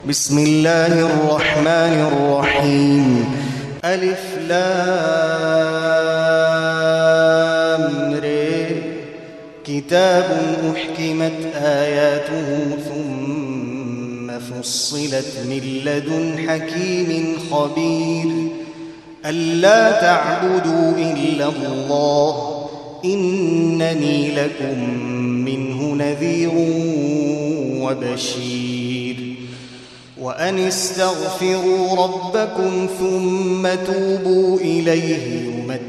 بسم الله الرحمن الرحيم. ألف لام ر. كتاب أحكمت آياته ثم فصلت من لدن حكيم خبير. ألا تعبدوا إلا الله إنني لكم منه نذير وبشير. وأن استغفروا ربكم ثم توبوا إليه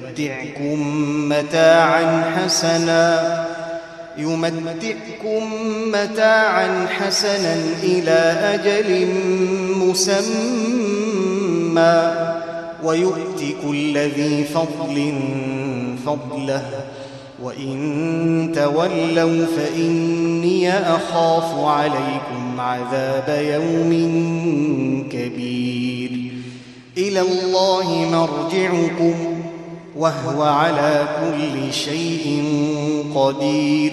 يمتعكم متاعا حسنا إلى أجل مسمى ويؤت كل ذي فضل فضله وإن تولوا فإني أخاف عليكم عذاب يوم كبير. إلى الله مرجعكم وهو على كل شيء قدير.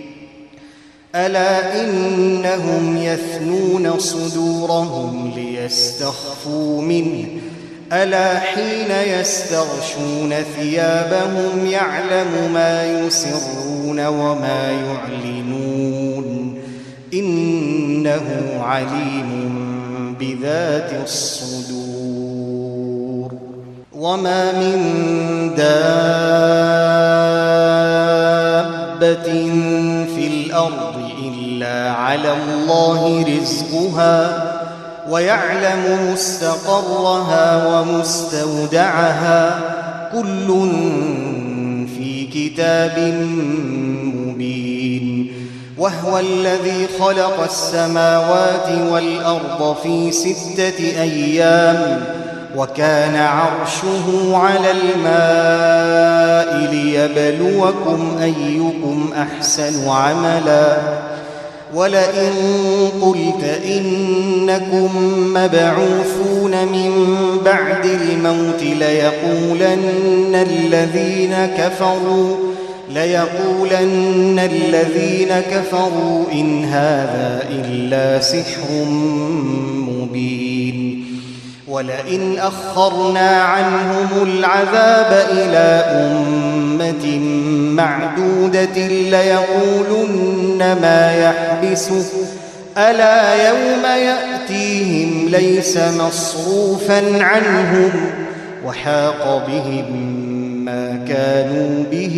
ألا إنهم يثنون صدورهم ليستخفوا منه ألا حين يستغشون ثيابهم يعلم ما يسرون وما يعلنون إنه عليم بذات الصدور. وما من دابة في الأرض إلا على الله رزقها ويعلم مستقرها ومستودعها كل في كتاب مبين. وهو الذي خلق السماوات والأرض في 6 أيام وكان عرشه على الماء ليبلوكم أيكم أحسن عملا. ولئن قلت إنكم مبعوثون من بعد الموت ليقولن الذين كفروا إن هذا إلا سحر مبين. ولئن أخرنا عنهم العذاب إلى أمة معدودة ليقولن ما يحبسه ألا يوم يأتيهم ليس مصروفا عنهم وحاق بهم ما كانوا به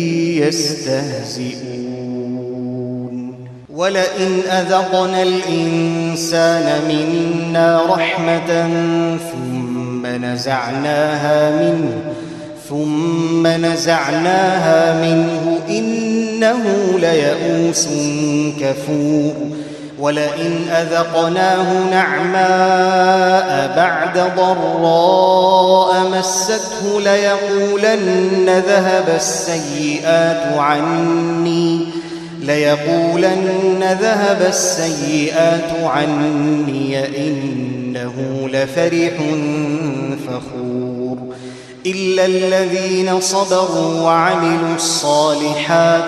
يستهزئون. ولئن أذقنا الإنسان منا رحمة ثم نزعناها منه إنه ليئوس كفور. ولئن أذقناه نعماء بعد ضراء مسته ليقولن ذهب السيئات عني إنه لفرح فخور. إلا الذين صبروا وعملوا الصالحات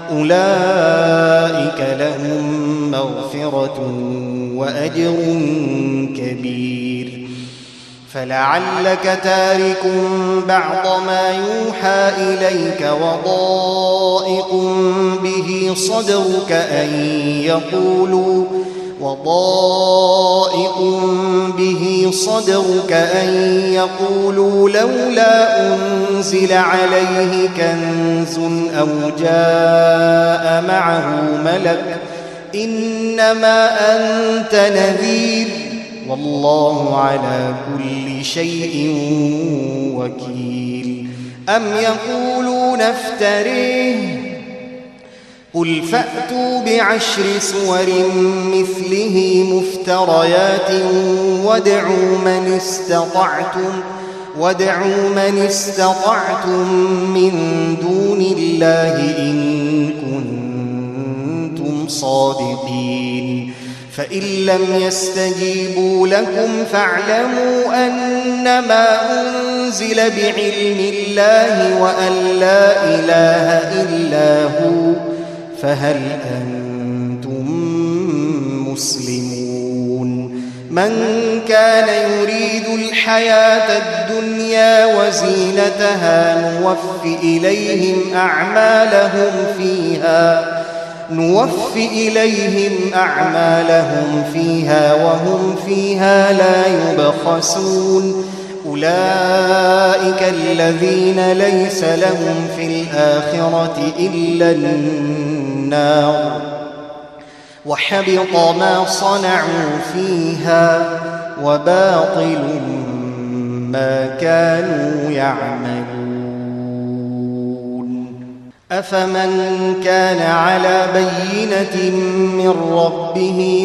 أولئك لهم مغفرة وأجر كبير. فلعلك تارك بعض ما يوحى إليك وضائق به صدرك أن يقولوا لولا أنزل عليه كنز أو جاء معه ملك إنما أنت نذير والله على كل شيء وكيل. أم يقولون افتريه قل فأتوا ب10 سور مثله مفتريات وادعوا من استطعتم من دون الله إن كنتم صادقين. فإن لم يستجيبوا لكم فاعلموا أنما أنزل بعلم الله وأن لا إله إلا هو فهل أنتم مسلمون من كان يريد الحياة الدنيا وزينتها نوف إليهم أعمالهم فيها وهم فيها لا يبخسون أولئك الذين ليس لهم في الآخرة إلا النار وحبط ما صنعوا فيها وباطل ما كانوا يعملون أفمن كان على بينة من ربه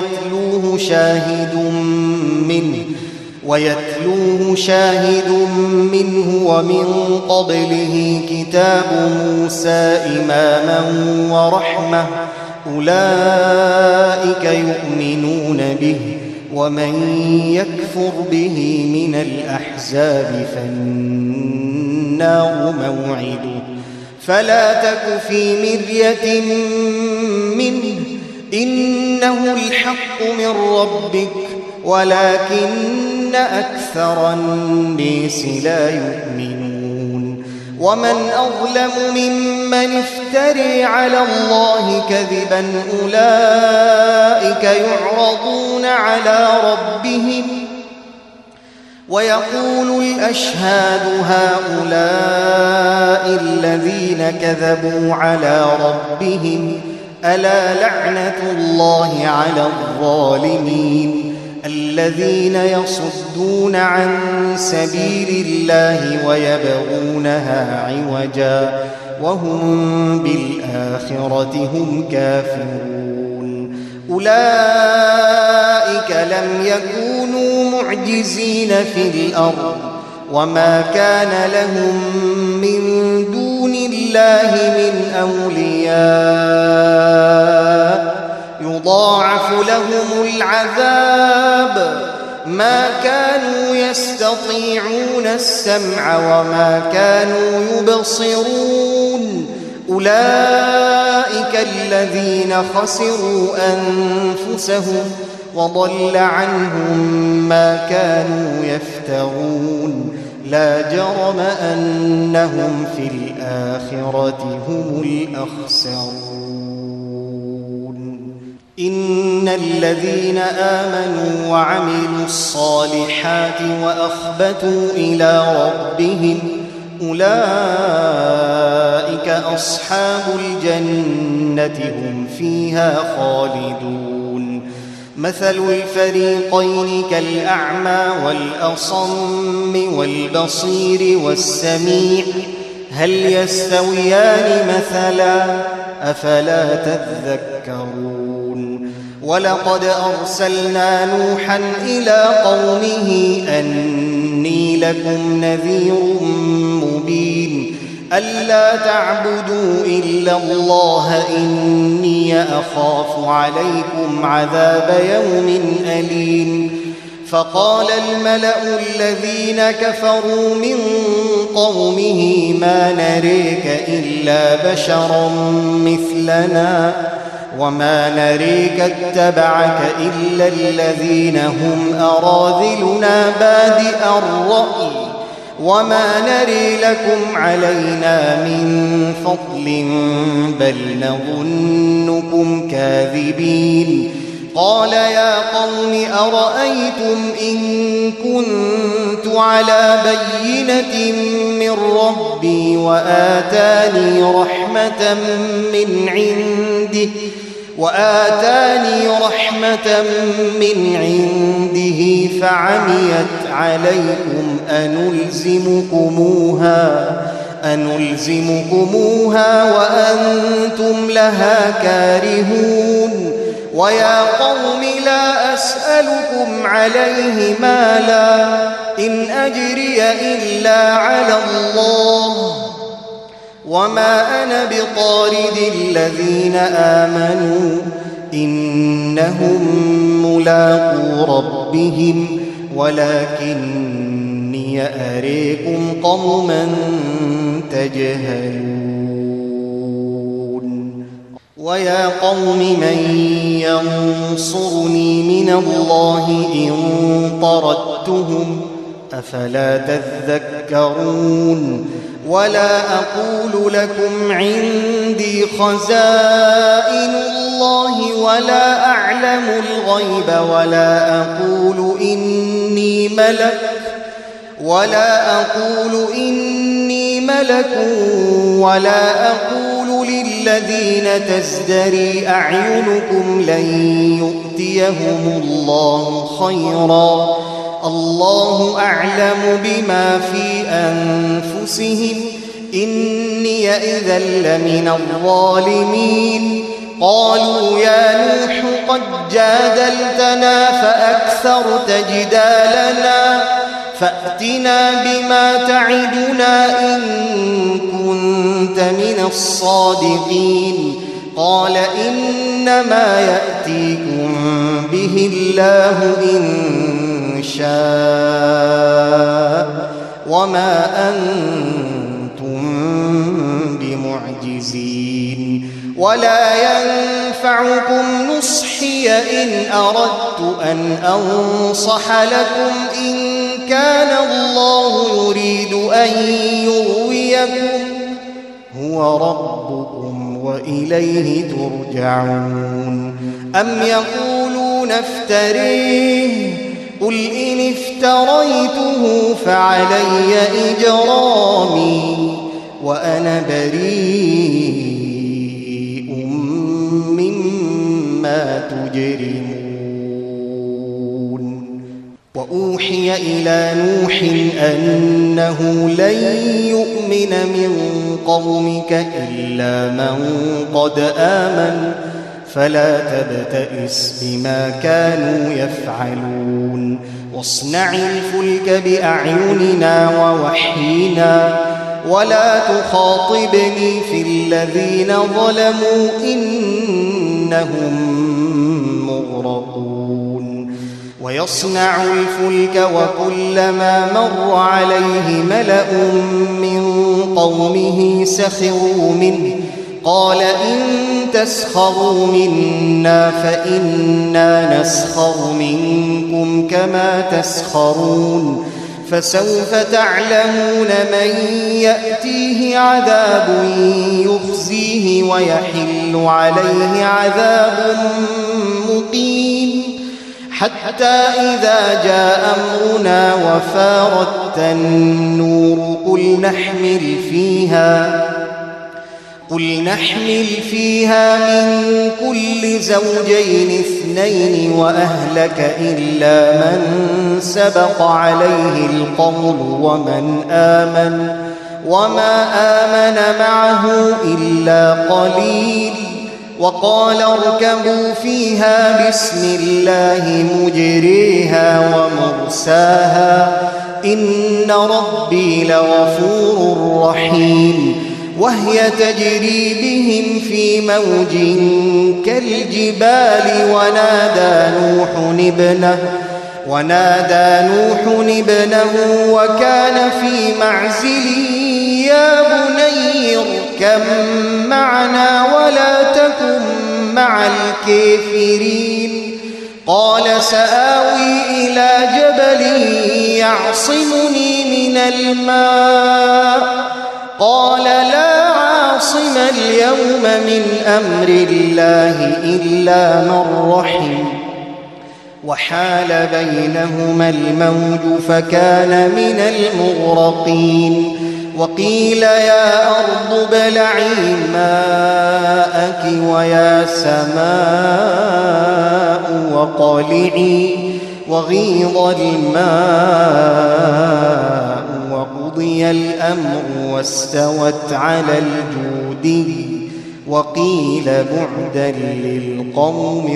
ويتلوه شاهد منه ومن قبله كتاب موسى إماما ورحمة أولئك يؤمنون به ومن يكفر به من الأحزاب فالنار موعده فلا تك في مرية منه إنه الحق من ربك ولكن أكثر الناس لا يؤمنون ومن أظلم ممن افتري على الله كذبا أولئك يعرضون على ربهم ويقول الأشهاد هؤلاء الذين كذبوا على ربهم ألا لعنة الله على الظالمين الذين يصدون عن سبيل الله ويبغونها عوجا وهم بالآخرة هم كافرون أولئك لم يكونوا معجزين في الأرض وما كان لهم من دون الله من أولياء يضاعف لهم العذاب ما كانوا يستطيعون السمع وما كانوا يبصرون أولئك الذين خسروا أنفسهم وضل عنهم ما كانوا يفترون لا جرم أنهم في الآخرة هم الأخسرون إن الذين آمنوا وعملوا الصالحات وأخبتوا إلى ربهم أولئك أصحاب الجنة هم فيها خالدون مثل الفريقين كالأعمى والأصم والبصير والسميع هل يستويان مثلا أفلا تذكرون ولقد أرسلنا نوحا إلى قومه أني لكم نذير مبين ألا تعبدوا إلا الله إني أخاف عليكم عذاب يوم أليم فقال الملأ الذين كفروا من قومه ما نريك إلا بشرا مثلنا وما نريك اتبعك إلا الذين هم أراذلنا بادئ الرأي وما نري لكم علينا من فضل بل نظنكم كاذبين قال يا قوم أرأيتم إن كنت على بينة من ربي وآتاني رحمة من عنده فعميت عليكم أنلزمكموها وأنتم لها كارهون ويا قوم لا أسألكم عليه مالا إن أجري إلا على الله وما أنا بطارد الذين آمنوا إنهم ملاقو ربهم ولكني أريكم قوما تجهلون ويا قوم من ينصرني من الله إن طردتهم أفلا تذكرون ولا أقول لكم عندي خزائن الله ولا أعلم الغيب ولا أقول إني ملك ولا أقول للذين تزدري أعينكم لن يؤتيهم الله خيرا الله أعلم بما في أنفسهم إني إذا لمن الظالمين قالوا يا نوح قد جادلتنا فأكثرت جدالنا فأتنا بما تعدنا إن كنت من الصادقين قال إنما يأتيكم به الله إن شاء وما أنتم بمعجزين ولا ينفعكم نصحي إن أردت أن أنصح لكم إن كان الله يريد أن يغويكم هو ربكم وإليه ترجعون أم يقولون افتريه قل إن افتريته فعلي إجرامي وأنا بريء مما تجرمون وأوحي إلى نوح أنه لن يؤمن من قومك إلا من قد آمن فلا تبتئس بما كانوا يفعلون واصنع الفلك بأعيننا ووحينا ولا تخاطبني في الذين ظلموا إنهم مغرقون ويصنع الفلك وكلما مر عليه ملأ من قومه سخروا منه قال إن تسخروا منا فإنا نسخر منكم كما تسخرون فسوف تعلمون من يأتيه عذاب يخزيه ويحل عليه عذاب مقيم حتى إذا جاء أمرنا وفارت النور قل نحمل فيها من كل زوجين اثنين وأهلك إلا من سبق عليه القول وما آمن معه إلا قليل وقال اركبوا فيها بسم الله مجريها ومرساها إن ربي لغفور رحيم وهي تجري بهم في موج كالجبال ونادى نوح ابنه وكان في معزل يا بني اركب معنا ولا تكن مع الكافرين قال سآوي إلى جبل يعصمني من الماء قال لا عاصم اليوم من أمر الله إلا من رحم وحال بينهما الموج فكان من المغرقين وقيل يا أرض ابلعي ماءك ويا سماء وقلعي وغيض الماء وقضي الأمر واستوت على الجود وقيل بعدا للقوم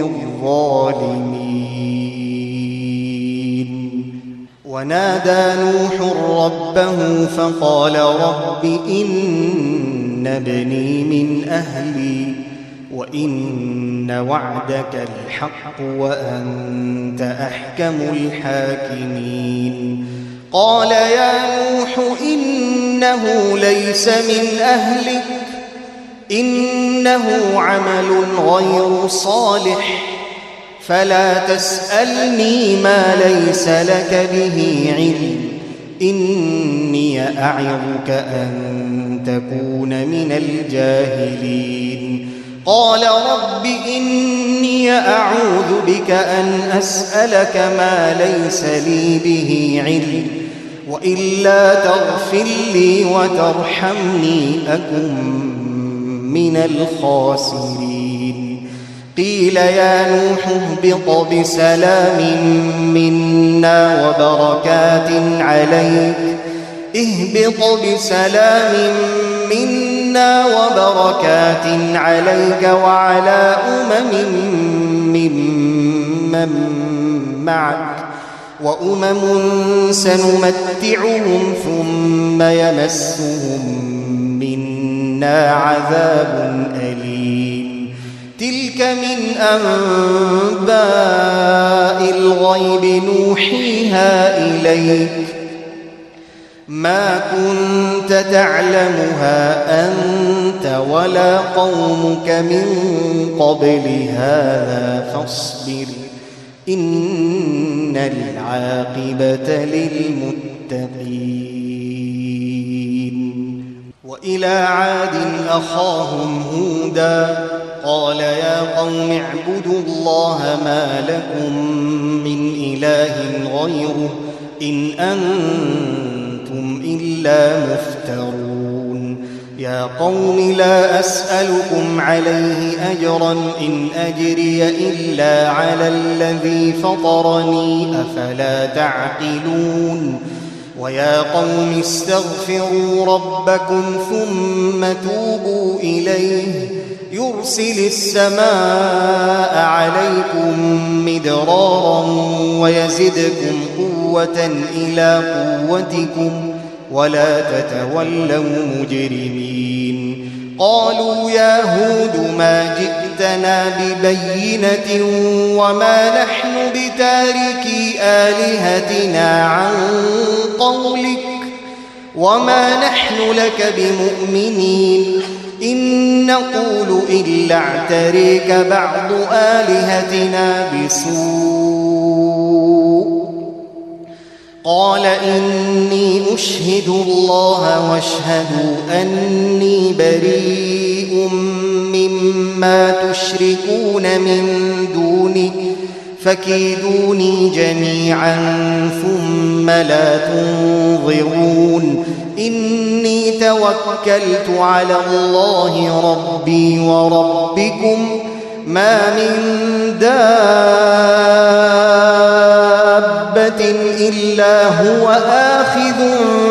الظالمين ونادى نوح ربه فقال رب إن ابني من أهلي وإن وعدك الحق وأنت أحكم الحاكمين قال يا نوح إنه ليس من أهلك إنه عمل غير صالح فلا تسألني ما ليس لك به علم إني أعظك أن تكون من الجاهلين قال رب إني أعوذ بك أن أسألك ما ليس لي به علم وإلا تغفر لي وترحمني أكن من الخاسرين قيل يا نوح اهبط بسلام منا وبركات عليك وعلى ممن معك وأمم سنمتعهم ثم يمسهم منا عذاب أليم تلك من أنباء الغيب نوحيها إليك ما كنت تعلمها أنت ولا قومك من قبل هذا فاصبر إن العاقبة للمتقين وإلى عاد أخاهم هودا قال يا قوم اعبدوا الله ما لكم من إله غيره إن أنتم إلا مفترون يا قوم لا أسألكم عليه أجرا إن أجري إلا على الذي فطرني أفلا تعقلون ويا قوم استغفروا ربكم ثم توبوا إليه يرسل السماء عليكم مدرارا ويزدكم قوة إلى قوتكم ولا تتولوا مجرمين قالوا يا هود ما جئتنا ببينة وما نحن بتاركي آلهتنا عن قولك وما نحن لك بمؤمنين إن نقول إلا اعتريك بعض آلهتنا بسوء قال إني أشهد الله واشهدوا أني بريء مما تشركون من دونه فكيدوني جميعا ثم لا تنظرون إني توكلت على الله ربي وربكم ما من دابة إلا هو آخذ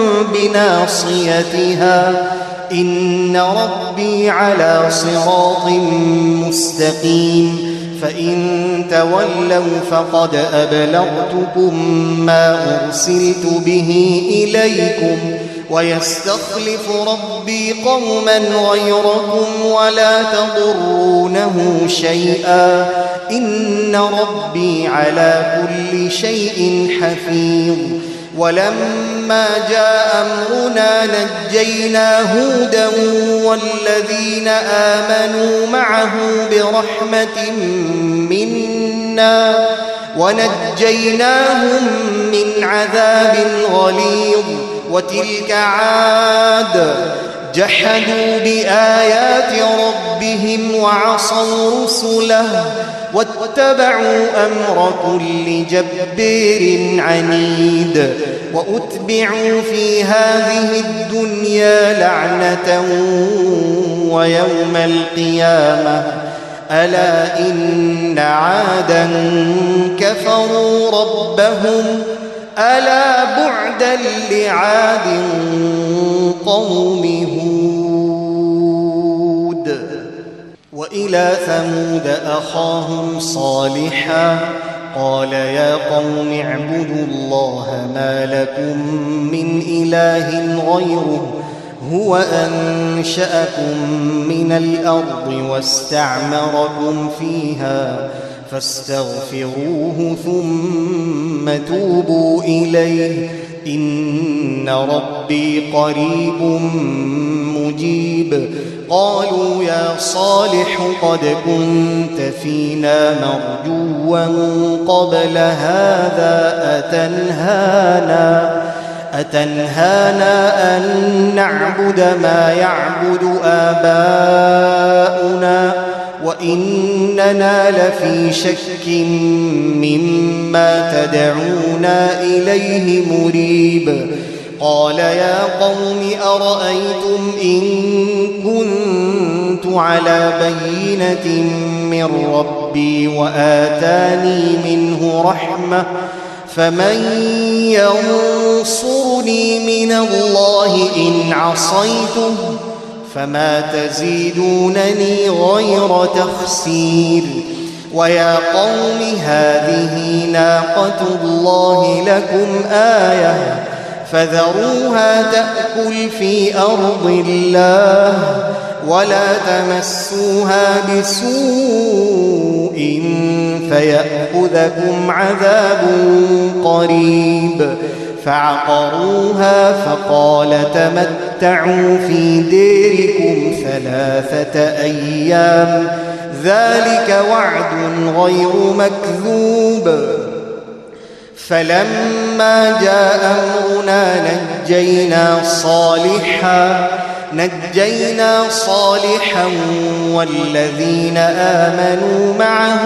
بناصيتها إن ربي على صراط مستقيم فإن تولوا فقد أبلغتكم ما أرسلت به إليكم ويستخلف ربي قوما غيركم ولا تضرونه شيئا إن ربي على كل شيء حفيظ ولما جاء أمرنا نجينا هودا والذين آمنوا معه برحمة منا ونجيناهم من عذاب غليظ وتلك عاد جحدوا بآيات ربهم وعصوا رسله واتبعوا أمر كل جبار عنيد وأتبعوا في هذه الدنيا لعنة ويوم القيامة ألا إن عادا كفروا ربهم ألا بعدا لعاد قوم هود وإلى ثمود أخاهم صالحا قال يا قوم اعبدوا الله ما لكم من إله غيره هو أنشأكم من الأرض واستعمركم فيها فاستغفروه ثم توبوا إليه إن ربكم ربي قريب مجيب. قالوا يا صالح قد كنت فينا مرجوا قبل هذا أتنهانا أن نعبد ما يعبد آباؤنا وإننا لفي شك مما تدعونا إليه مريب. قال يا قوم أرأيتم إن كنت على بينة من ربي وآتاني منه رحمة فمن ينصرني من الله إن عصيته فما تزيدونني غير تخسير. ويا قوم هذه ناقة الله لكم آية فذروها تأكل في أرض الله ولا تمسوها بسوء فيأخذكم عذاب قريب. فعقروها فقال تمتعوا في ديركم 3 أيام ذلك وعد غير مكذوب. فلما جاء أمرنا نجينا صالحا والذين آمنوا معه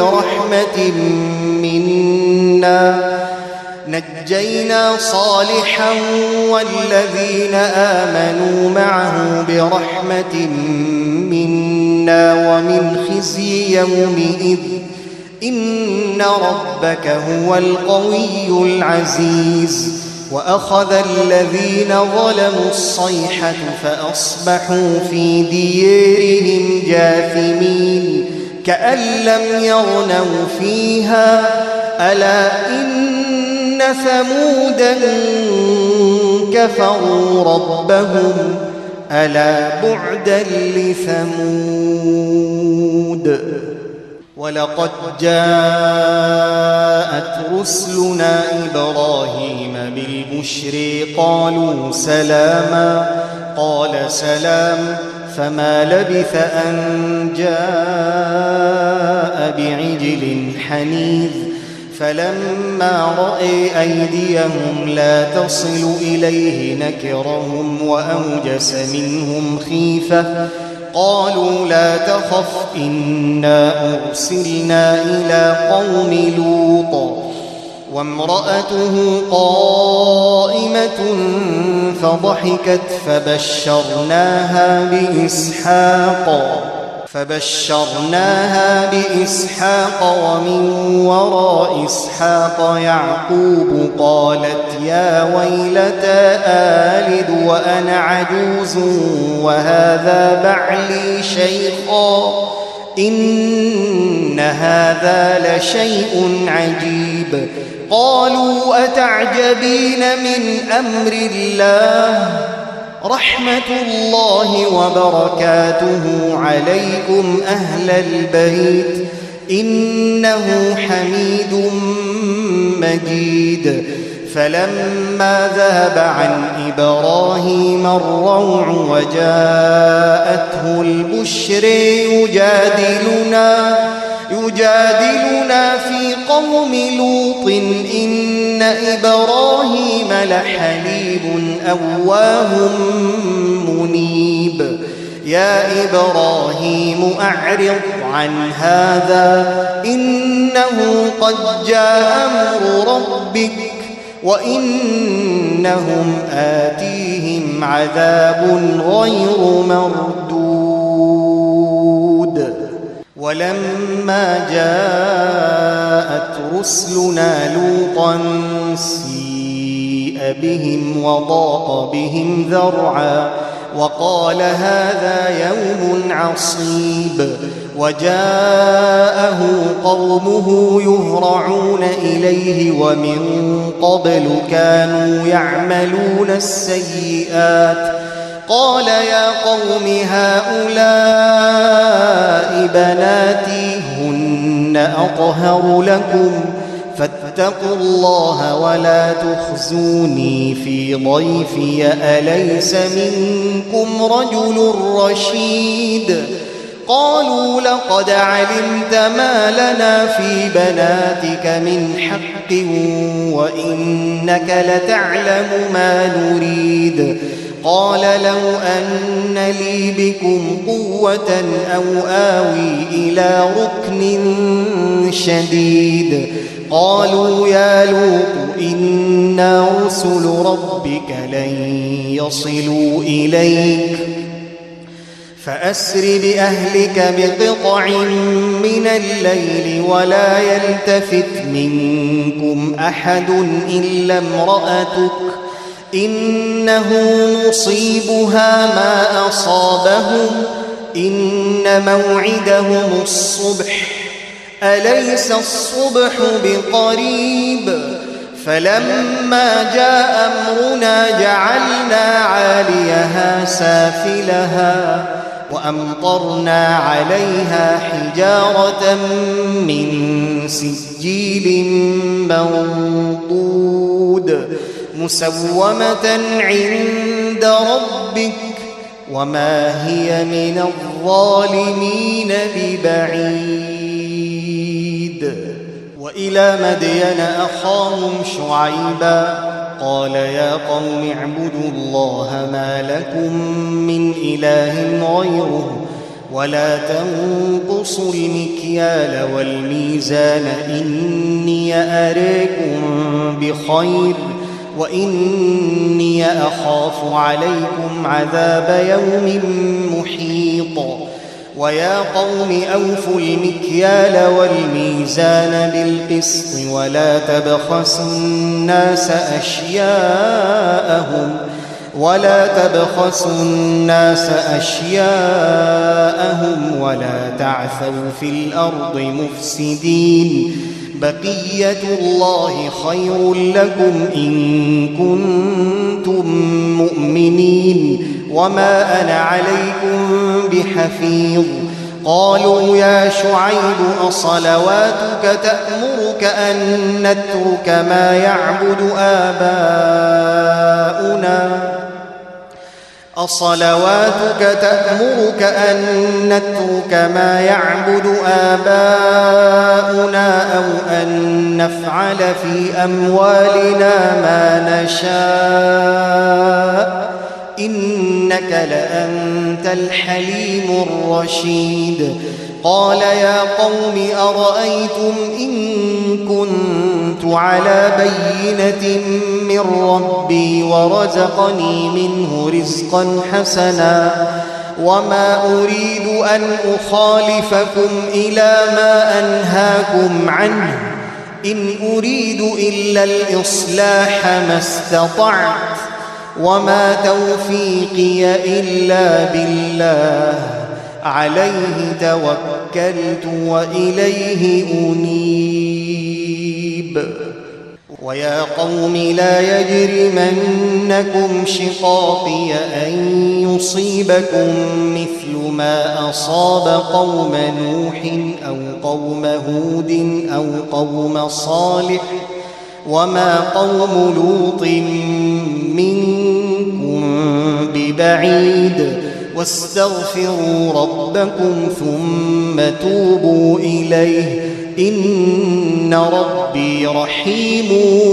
برحمة منا ومن خزي يومئذ إن ربك هو القوي العزيز. وأخذ الذين ظلموا الصيحة فأصبحوا في ديارهم جاثمين كأن لم يغنوا فيها ألا إن ثمودا كفروا ربهم ألا بعدا لثمود. ولقد جاءت رسلنا إبراهيم بالبشر قالوا سلاما قال سلام فما لبث أن جاء بعجل حنيذ. فلما رأى أيديهم لا تصل إليه نكرهم وأوجس منهم خيفة قالوا لا تخف إنا أرسلنا إلى قوم لوط وامرأته قائمة فضحكت فبشرناها بإسحاق ومن وراء إسحاق يعقوب. قالت يا ويلتى آلد وأنا عجوز وهذا بعلي شيخا إن هذا لشيء عجيب. قالوا أتعجبين من أمر الله رحمة الله وبركاته عليكم أهل البيت إنه حميد مجيد. فلما ذهب عن إبراهيم الروع وجاءته البشر يجادلنا في قوم لوط إن إبراهيم لحليم أواه منيب. يا إبراهيم أعرض عن هذا إنه قد جاء أمر ربك وإنهم آتيهم عذاب غير مردود. ولما جاءت رسلنا لوطا سيء بهم وضاق بهم ذرعا وقال هذا يوم عصيب. وجاءه قومه يهرعون إليه ومن قبل كانوا يعملون السيئات. قال يا قوم هؤلاء بناتي هن أطهر لكم واتقوا الله ولا تخزوني في ضيفي أليس منكم رجل رشيد قالوا لقد علمت ما لنا في بناتك من حق وإنك لتعلم ما نريد قال لو أن لي بكم قوة أو آوي إلى ركن شديد قالوا يا لوط إنا رسل ربك لن يصلوا إليك فأسر بأهلك بقطع من الليل ولا يلتفت منكم أحد إلا امرأتك إنه مصيبها ما أصابهم إن موعدهم الصبح أليس الصبح بقريب فلما جاء أمرنا جعلنا عاليها سافلها وأمطرنا عليها حجارة من سجيل منضود مسومة عند ربك وما هي من الظالمين ببعيد وإلى مدين أخاهم شعيبا قال يا قوم اعبدوا الله ما لكم من إله غيره ولا تنقصوا المكيال والميزان إني أراكم بخير وإني أخاف عليكم عذاب يوم محيط ويا قوم أوفوا المكيال والميزان بالقسط ولا تبخسوا الناس أشياءهم ولا تعثوا في الأرض مفسدين بقية الله خير لكم إن كنتم مؤمنين وما أنا عليكم بحفيظ قالوا يا شعيب أصلواتك تأمرك أن نترك ما يعبد آباؤنا أو أن نفعل في أموالنا ما نشاء إنك لأنت الحليم الرشيد قال يا قوم أرأيتم إن كنت على بينة من ربي ورزقني منه رزقا حسنا وما أريد أن أخالفكم إلى ما أنهاكم عنه إن أريد إلا الإصلاح ما استطعت وما توفيقي إلا بالله عليه توكلت وإليه أنيب ويا قوم لا يجرمنكم شقاقي أن يصيبكم مثل ما أصاب قوم نوح أو قوم هود أو قوم صالح وما قوم لوط منكم ببعيد واستغفروا ربكم ثم توبوا إليه إن ربي رحيم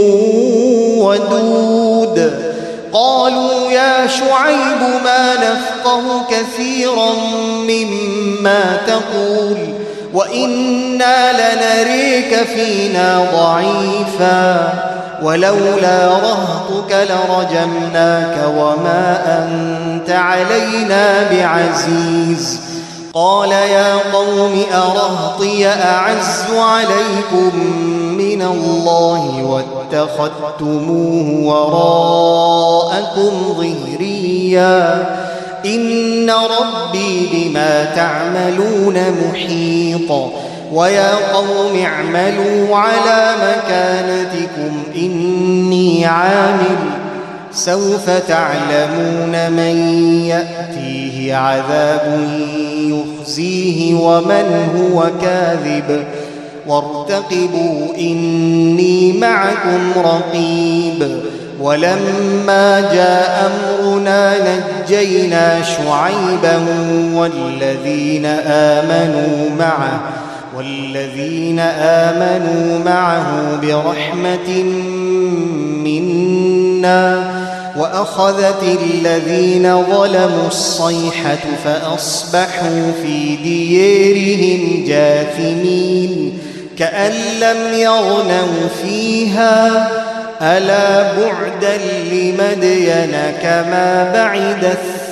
ودود قالوا يا شعيب ما نفقه كثيرا مما تقول وإنا لنريك فينا ضعيفا ولولا رهطك لرجمناك وما أنت علينا بعزيز قال يا قوم أرهطي أعز عليكم من الله واتخذتموه وراءكم ظهريا إن ربي بما تعملون محيط ويا قوم اعملوا على مكانتكم إني عامل سوف تعلمون من يأتيه عذاب يخزيه وارتقبوا إني معكم رقيب ولما جاء أمرنا نجينا شعيبا والذين آمنوا معه برحمة منا وأخذت الذين ظلموا الصيحة فأصبحوا في ديارهم جاثمين كأن لم يغنوا فيها ألا بعدا لمدين كما بعد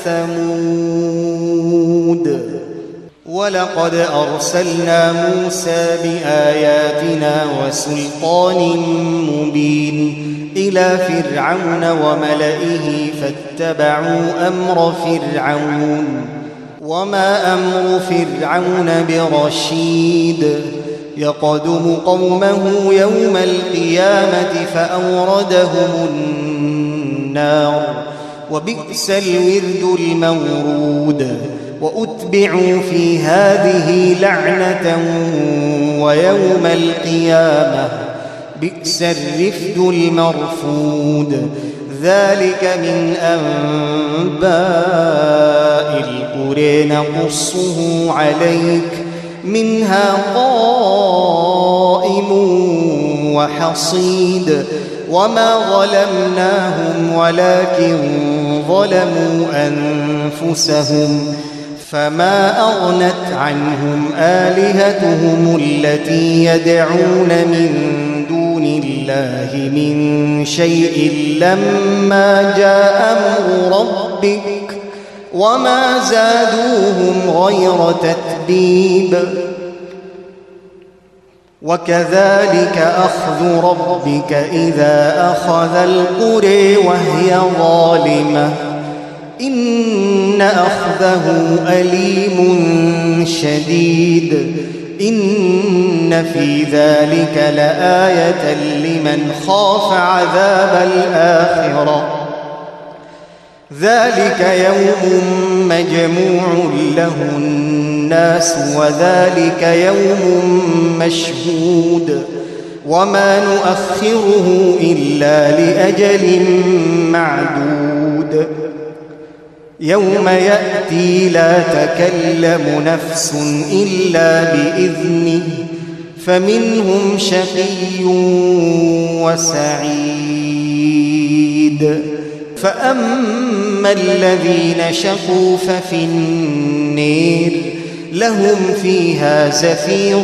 الثمود ولقد أرسلنا موسى بآياتنا وسلطان مبين إلى فرعون وملئه فاتبعوا أمر فرعون وما أمر فرعون برشيد يقدم قومه يوم القيامة فأوردهم النار وبئس الورد المورود وأتبعوا في هذه لعنة ويوم القيامة بئس الرفد المرفود ذلك من أنباء القرى نقصه عليك منها قائم وحصيد وما ظلمناهم ولكن ظلموا أنفسهم فما أغنت عنهم آلهتهم التي يدعون من دون الله من شيء لما جاء أمر ربك وما زادوهم غير تتبيب وكذلك أخذ ربك إذا أخذ القرى وهي ظالمة إن أخذه أليم شديد إن في ذلك لآية لمن خاف عذاب الآخرة ذلك يوم مجموع له الناس وذلك يوم مشهود وما نؤخره إلا لأجل معدود يوم يأتي لا تكلم نفس إلا بإذنه فمنهم شقي وسعيد فأما الذين شقوا ففي النار لهم فيها زفير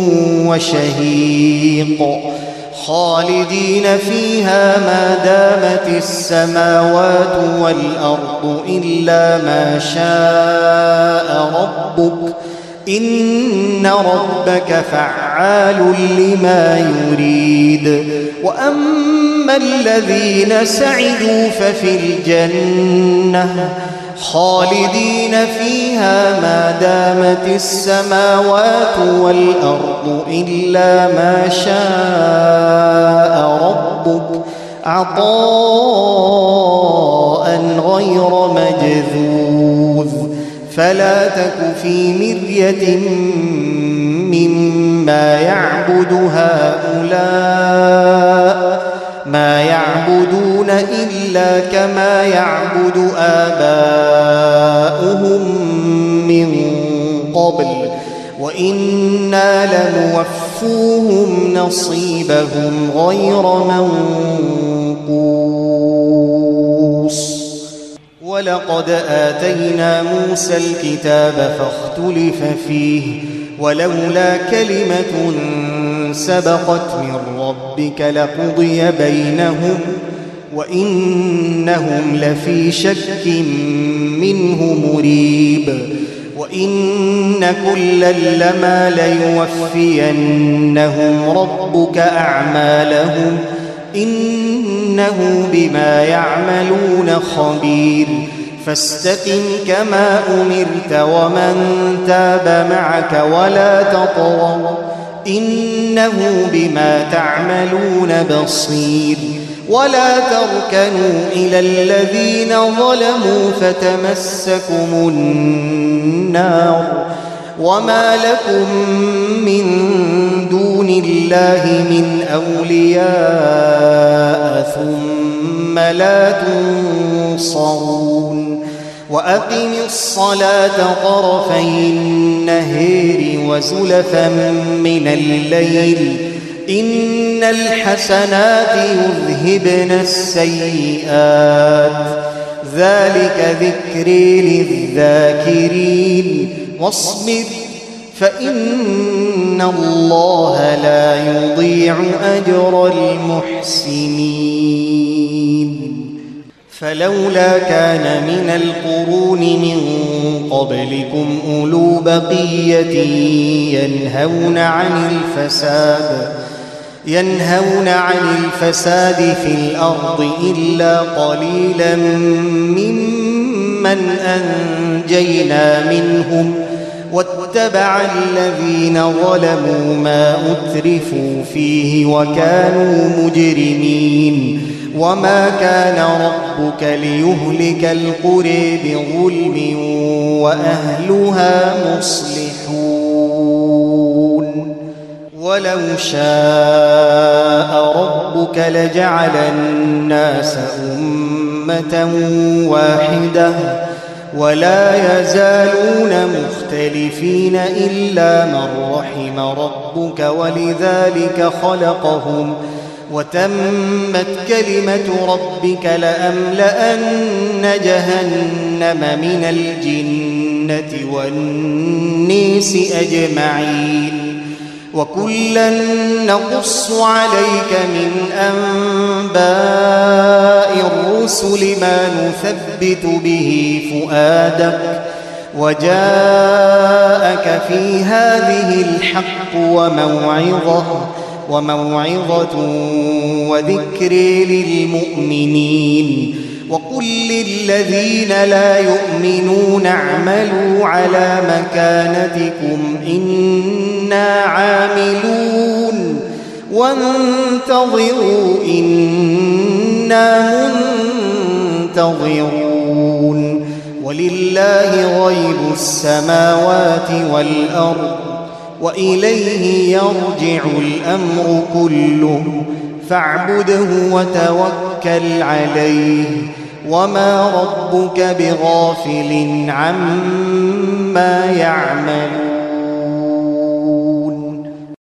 وشهيق خالدين فيها ما دامت السماوات والأرض إلا ما شاء ربك إن ربك فعال لما يريد وأما الذين سعدوا ففي الجنة خالدين فيها ما دامت السماوات والأرض إلا ما شاء ربك عطاء غير مجذوذ فلا تك في مرية مما يعبد هؤلاء ما يعبدون إلا كما يعبد آباؤهم من قبل وإنا لموفوهم نصيبهم غير منقوص ولقد آتينا موسى الكتاب فاختلف فيه ولولا كلمة سبقت من ربك لقضي بينهم وإنهم لفي شك منه مريب وإن كلا لما ليوفينهم ربك أعمالهم إنه بما يعملون خبير فاستقم كما أمرت ومن تاب معك ولا تطغوا إنه بما تعملون بصير ولا تركنوا إلى الذين ظلموا فتمسكم النار وما لكم من دون الله من أولياء ثم لا تنصرون وأقم الصلاة طرفي النهار وزلفا من الليل إن الحسنات يذهبن السيئات ذلك ذكري للذاكرين واصبر فإن الله لا يضيع أجر المحسنين فلولا كان من القرون من قبلكم أولو بقية ينهون عن الفساد في الأرض إلا قليلا ممن أنجينا منهم واتبع الذين ظلموا ما أترفوا فيه وكانوا مجرمين وما كان ربك ليهلك القرى بظلم وأهلها مصلحون ولو شاء ربك لجعل الناس أمة واحدة ولا يزالون مختلفين إلا من رحم ربك ولذلك خلقهم وتمت كلمة ربك لأملأن جهنم من الجنة والناس أجمعين وكلا نقص عليك من أنباء الرسل ما نثبت به فؤادك وجاءك في هذه الحق وموعظة وذكر للمؤمنين وقل للذين لا يؤمنون اعملوا على مكانتكم إنا عاملون وانتظروا إنا منتظرون ولله غيب السماوات والأرض وإليه يرجع الأمر كله فاعبده وتوكل عليه وما ربك بغافل عما يعملون